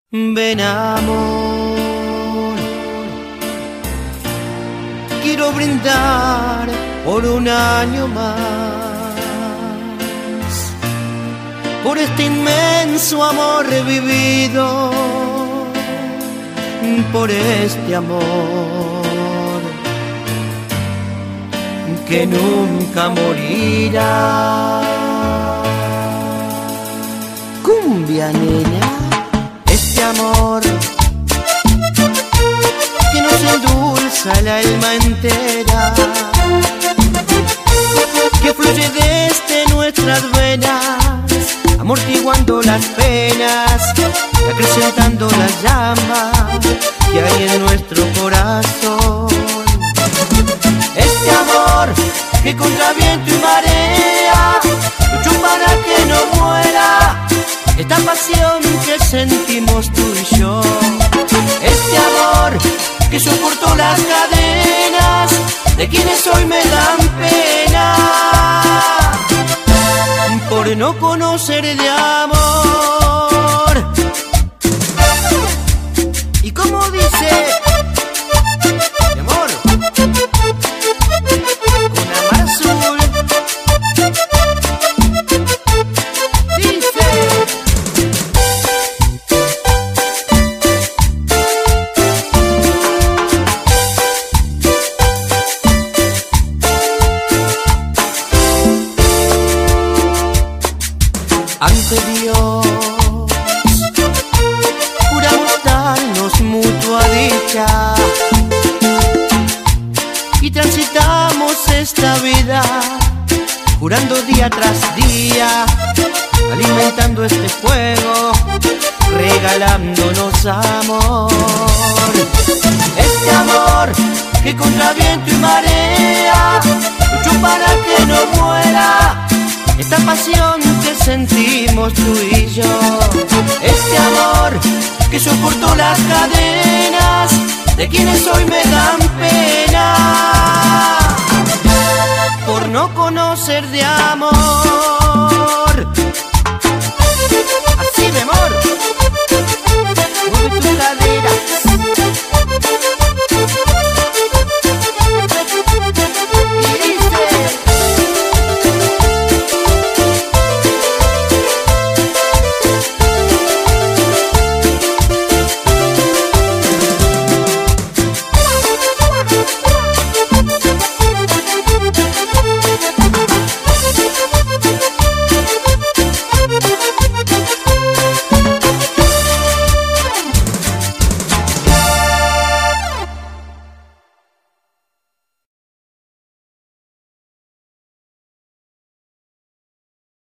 Ven amor, quiero brindar por un año más, por este inmenso amor revivido, por este amor que nunca morirá. Cumbia, nena. Este amor que nos endulza el alma entera, que fluye desde nuestras venas, amortiguando las penas y acrecentando la llama que hay en nuestro corazón. Este amor que contra viento y marea luchó para que no muera, esta pasión que sentimos tú y yo. Este amor que soportó las cadenas de quienes hoy me dan pena por no conocer de amor. ¿Y cómo dice? Mi amor, con amar azul dice: ante Dios juramos darnos mutua dicha y transitamos esta vida jurando día tras día, alimentando este fuego, regalándonos amor. Este amor que contra viento y marea luchó para que no muera, esta pasión que sentimos tú y yo. Este amor que soportó las cadenas de quienes hoy me dan pena por no conocer de amor.